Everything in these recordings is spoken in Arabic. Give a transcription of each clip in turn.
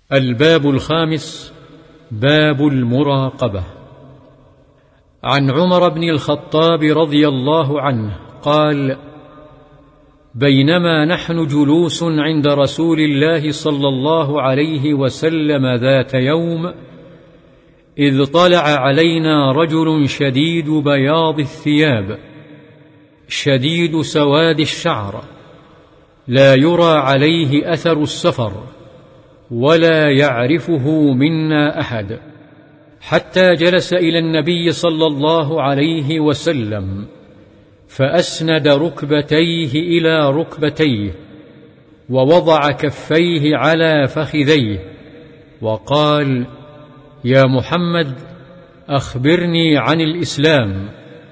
الباب الخامس: باب المراقبة. عن عمر بن الخطاب رضي الله عنه قال: بينما نحن جلوس عند رسول الله صلى الله عليه وسلم ذات يوم، إذ طلع علينا رجل شديد بياض الثياب شديد سواد الشعر، لا يرى عليه أثر السفر، ولا يعرفه منا أحد، حتى جلس إلى النبي صلى الله عليه وسلم، فأسند ركبتيه إلى ركبتيه، ووضع كفيه على فخذيه، وقال: يا محمد، أخبرني عن الإسلام.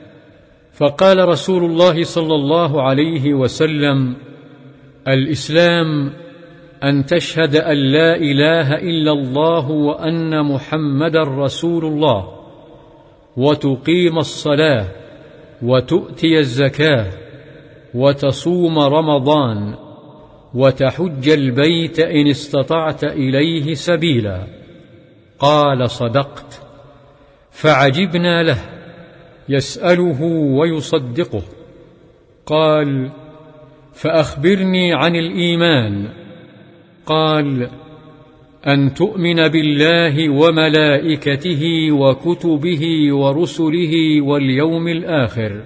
فقال رسول الله صلى الله عليه وسلم: الإسلام أن تشهد أن لا إله إلا الله وأن محمدا رسول الله، وتقيم الصلاة، وتؤتي الزكاة، وتصوم رمضان، وتحج البيت إن استطعت إليه سبيلا. قال: صدقت. فعجبنا له، يسأله ويصدقه. قال: فأخبرني عن الإيمان. قال: أن تؤمن بالله وملائكته وكتبه ورسله واليوم الآخر،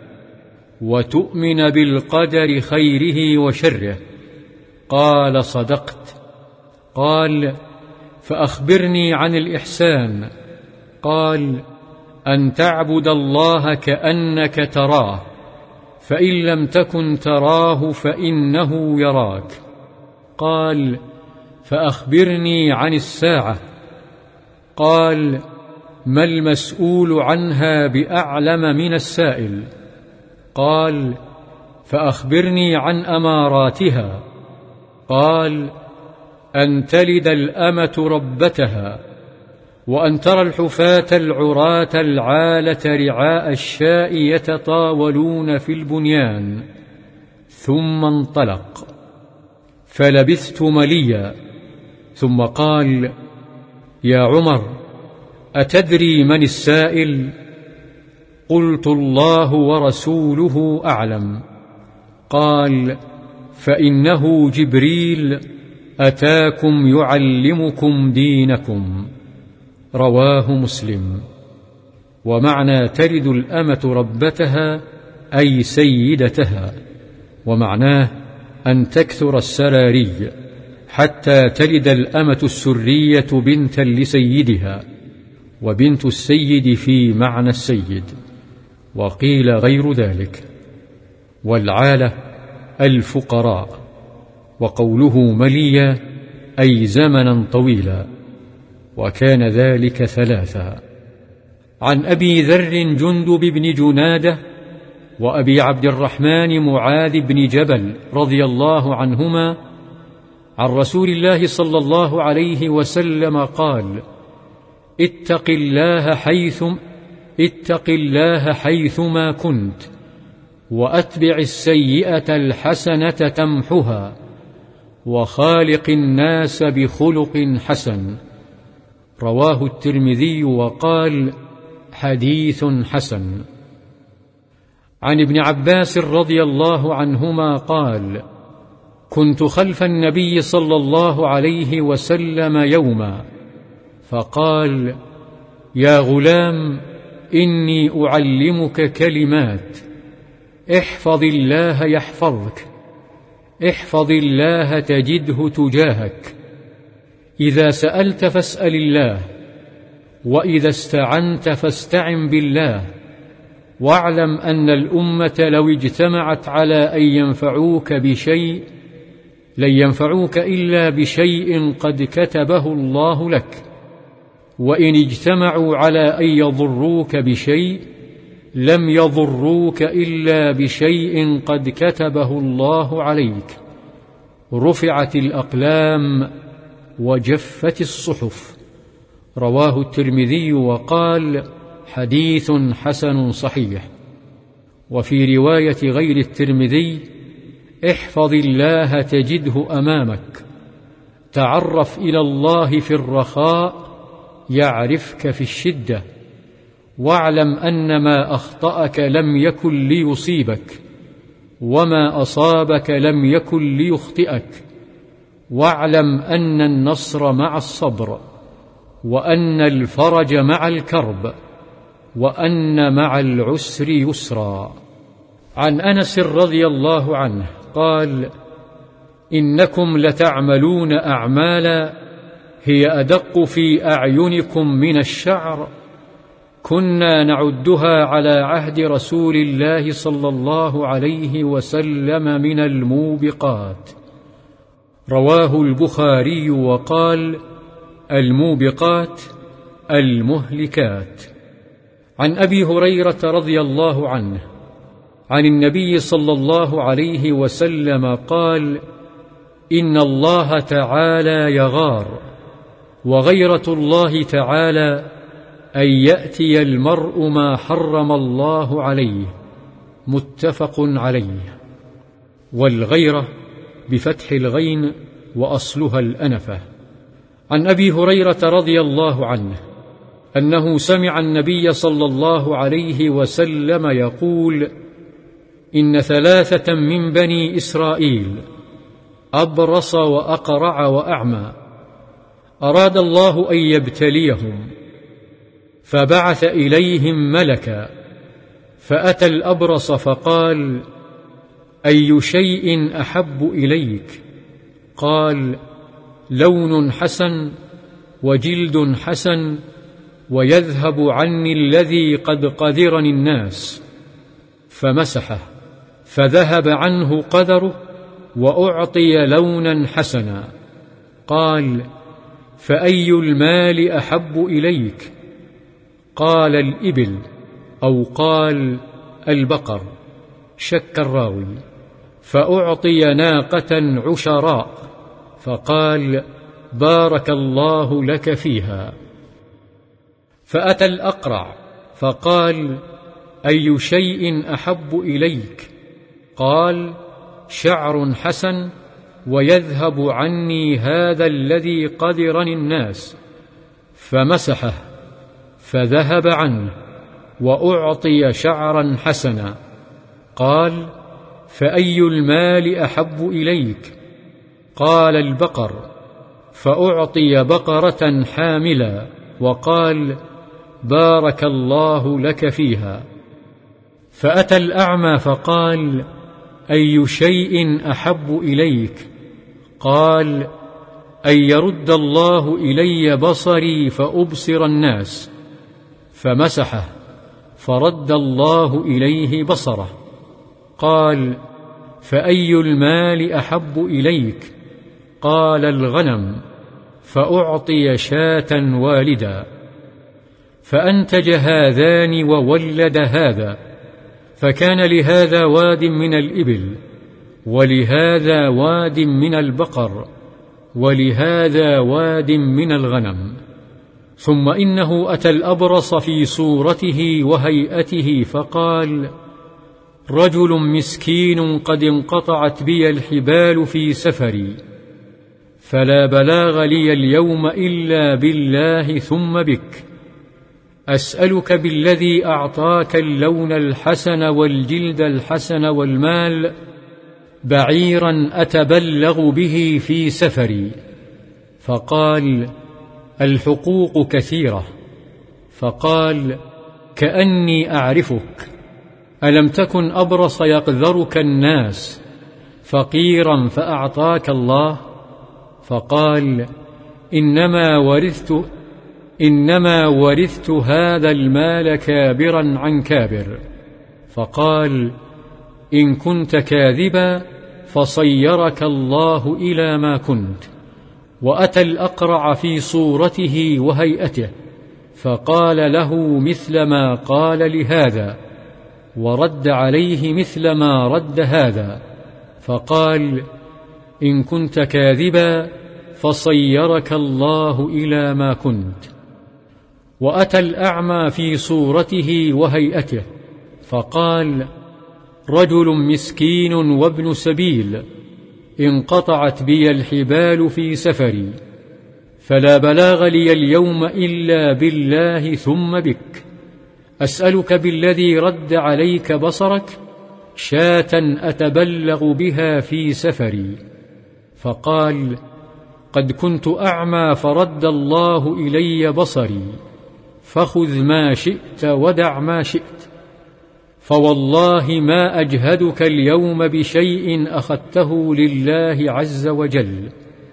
وتؤمن بالقدر خيره وشره. قال: صدقت. قال: فأخبرني عن الإحسان. قال: أن تعبد الله كأنك تراه، فإن لم تكن تراه فإنه يراك. قال: فأخبرني عن الساعة. قال: ما المسؤول عنها بأعلم من السائل. قال: فأخبرني عن أماراتها. قال: أن تلد الأمة ربتها، وأن ترى الحفاة العراة العالة رعاء الشاء يتطاولون في البنيان. ثم انطلق، فلبثت مليا، ثم قال: يا عمر، أتدري من السائل؟ قلت: الله ورسوله أعلم. قال: فإنه جبريل أتاكم يعلمكم دينكم. رواه مسلم. ومعنى تلد الأمة ربتها أي سيدتها، ومعناه أن تكثر السراري حتى تلد الأمة السرية بنتا لسيدها، وبنت السيد في معنى السيد، وقيل غير ذلك. والعالة الفقراء. وقوله مليا أي زمنا طويلا، وكان ذلك ثلاثا. عن أبي ذر جندب بن جنادة وأبي عبد الرحمن معاذ بن جبل رضي الله عنهما عن رسول الله صلى الله عليه وسلم قال: اتق الله حيثما كنت، وأتبع السيئة الحسنة تمحها، وخالق الناس بخلق حسن. رواه الترمذي وقال: حديث حسن. عن ابن عباس رضي الله عنهما قال: كنت خلف النبي صلى الله عليه وسلم يوما، فقال: يا غلام، إني أعلمك كلمات، احفظ الله يحفظك، احفظ الله تجده تجاهك، إذا سألت فاسأل الله، وإذا استعنت فاستعن بالله، واعلم أن الأمة لو اجتمعت على أن ينفعوك بشيء لن ينفعوك إلا بشيء قد كتبه الله لك، وإن اجتمعوا على أن يضروك بشيء لم يضروك إلا بشيء قد كتبه الله عليك. رفعت الأقلام وجفت الصحف. رواه الترمذي وقال: حديث حسن صحيح. وفي رواية غير الترمذي: احفظ الله تجده أمامك، تعرف إلى الله في الرخاء يعرفك في الشدة، واعلم أن ما أخطأك لم يكن ليصيبك، وما أصابك لم يكن ليخطئك، واعلم أن النصر مع الصبر، وأن الفرج مع الكرب، وأن مع العسر يسرا. عن أنس رضي الله عنه قال: إنكم لتعملون أعمالا هي أدق في أعينكم من الشعر، كنا نعدها على عهد رسول الله صلى الله عليه وسلم من الموبقات. رواه البخاري وقال: الموبقات المهلكات. عن أبي هريرة رضي الله عنه عن النبي صلى الله عليه وسلم قال: إن الله تعالى يغار، وغيرة الله تعالى أن يأتي المرء ما حرم الله عليه. متفق عليه. والغيرة بفتح الغين وأصلها الأنفة. عن أبي هريرة رضي الله عنه أنه سمع النبي صلى الله عليه وسلم يقول: إن 3 من بني إسرائيل أبرص وأقرع وأعمى أراد الله أن يبتليهم، فبعث إليهم ملكا، فأتى الأبرص فقال: أي شيء أحب إليك؟ قال: لون حسن وجلد حسن ويذهب عني الذي قد قذرني الناس. فمسحه فذهب عنه قذره وأعطي لونا حسنا. قال: فأي المال أحب إليك؟ قال: الإبل، أو قال البقر، شك الراوي. فأعطي ناقة عشراء، فقال: بارك الله لك فيها. فأتى الأقرع فقال: أي شيء أحب إليك؟ قال: شعر حسن ويذهب عني هذا الذي قذرني الناس. فمسحه فذهب عنه وأعطي شعرا حسنا. قال: فأي المال أحب إليك؟ قال: البقر. فأعطي بقرة حاملا، وقال: بارك الله لك فيها. فأتى الأعمى فقال: أي شيء أحب إليك؟ قال: أن يرد الله إلي بصري فأبصر الناس. فمسحه فرد الله إليه بصره. قال: فأي المال أحب إليك؟ قال: الغنم. فأعطي شاة والدا. فأنتج هذان وولد هذا، فكان لهذا واد من الإبل، ولهذا واد من البقر، ولهذا واد من الغنم. ثم إنه أتى الأبرص في صورته وهيئته فقال: رجل مسكين قد انقطعت بي الحبال في سفري، فلا بلاغ لي اليوم إلا بالله ثم بك، أسألك بالذي أعطاك اللون الحسن والجلد الحسن والمال بعيرا أتبلغ به في سفري. فقال: الحقوق كثيرة. فقال: كأني أعرفك، ألم تكن أبرص يقذرك الناس فقيرا فأعطاك الله؟ فقال: إنما ورثت هذا المال كابرا عن كابر. فقال: إن كنت كاذبا فصيرك الله إلى ما كنت. وأتى الأقرع في صورته وهيئته فقال له مثل ما قال لهذا، ورد عليه مثل ما رد هذا. فقال: إن كنت كاذبا فصيرك الله إلى ما كنت. وأتى الأعمى في صورته وهيئته فقال: رجل مسكين وابن سبيل انقطعت بي الحبال في سفري، فلا بلاغ لي اليوم إلا بالله ثم بك. أسألك بالذي رد عليك بصرك شاة أتبلغ بها في سفري. فقال: قد كنت أعمى فرد الله إلي بصري، فخذ ما شئت ودع ما شئت، فوالله ما أجهدك اليوم بشيء أخذته لله عز وجل.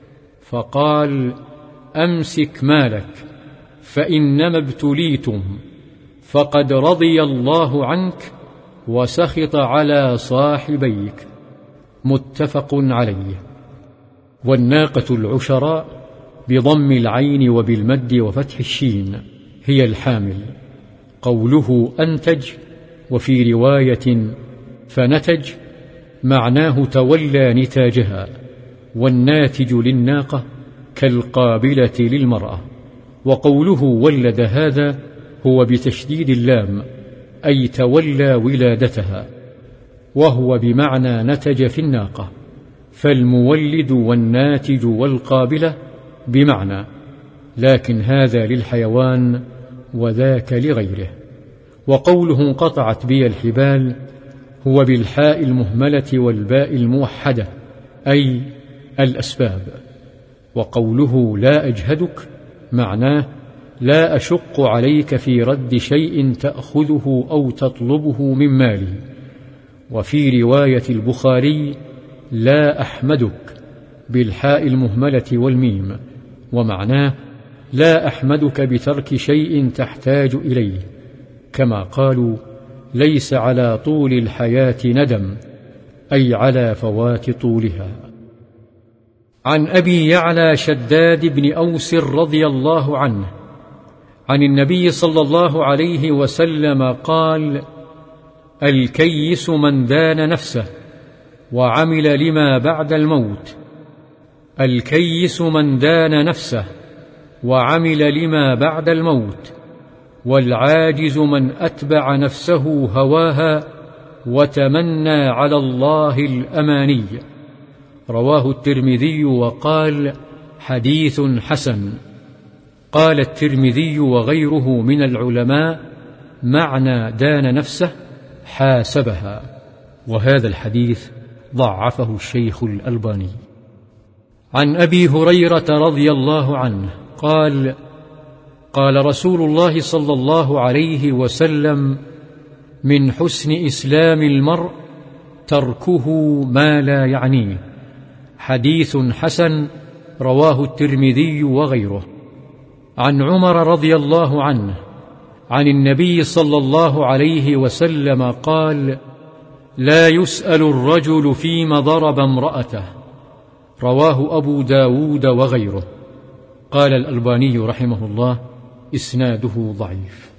فقال: أمسك مالك فإنما ابتليتم، فقد رضي الله عنك وسخط على صاحبيك. متفق عليه. والناقة العشراء بضم العين وبالمد وفتح الشين هي الحامل. قوله أنتج وفي رواية فنتج معناه تولى نتاجها، والناتج للناقة كالقابلة للمرأة. وقوله ولد هذا هو بتشديد اللام، أي تولى ولادتها، وهو بمعنى نتج في الناقة، فالمولد والناتج والقابلة بمعنى، لكن هذا للحيوان وذاك لغيره. وقوله انقطعت بي الحبال هو بالحاء المهملة والباء الموحدة، أي الأسباب. وقوله لا أجهدك معناه لا أشق عليك في رد شيء تأخذه أو تطلبه من مالي. وفي رواية البخاري لا أحمدك بالحاء المهملة والميم، ومعناه لا أحمدك بترك شيء تحتاج إليه، كما قالوا ليس على طول الحياة ندم، أي على فوات طولها. عن أبي يعلى شداد بن أوس رضي الله عنه عن النبي صلى الله عليه وسلم قال: الكيس من دان نفسه وعمل لما بعد الموت. الكيس من دان نفسه وعمل لما بعد الموت، والعاجز من أتبع نفسه هواها وتمنى على الله الأماني. رواه الترمذي وقال: حديث حسن. قال الترمذي وغيره من العلماء معنى دان نفسه حاسبها، وهذا الحديث ضعفه الشيخ الألباني. عن أبي هريرة رضي الله عنه قال: قال رسول الله صلى الله عليه وسلم: من حسن إسلام المرء تركه ما لا يعنيه. حديث حسن. رواه الترمذي وغيره. عن عمر رضي الله عنه عن النبي صلى الله عليه وسلم قال: لا يسأل الرجل فيما ضرب امرأته. رواه أبو داود وغيره. قال الألباني رحمه الله: إسناده ضعيف.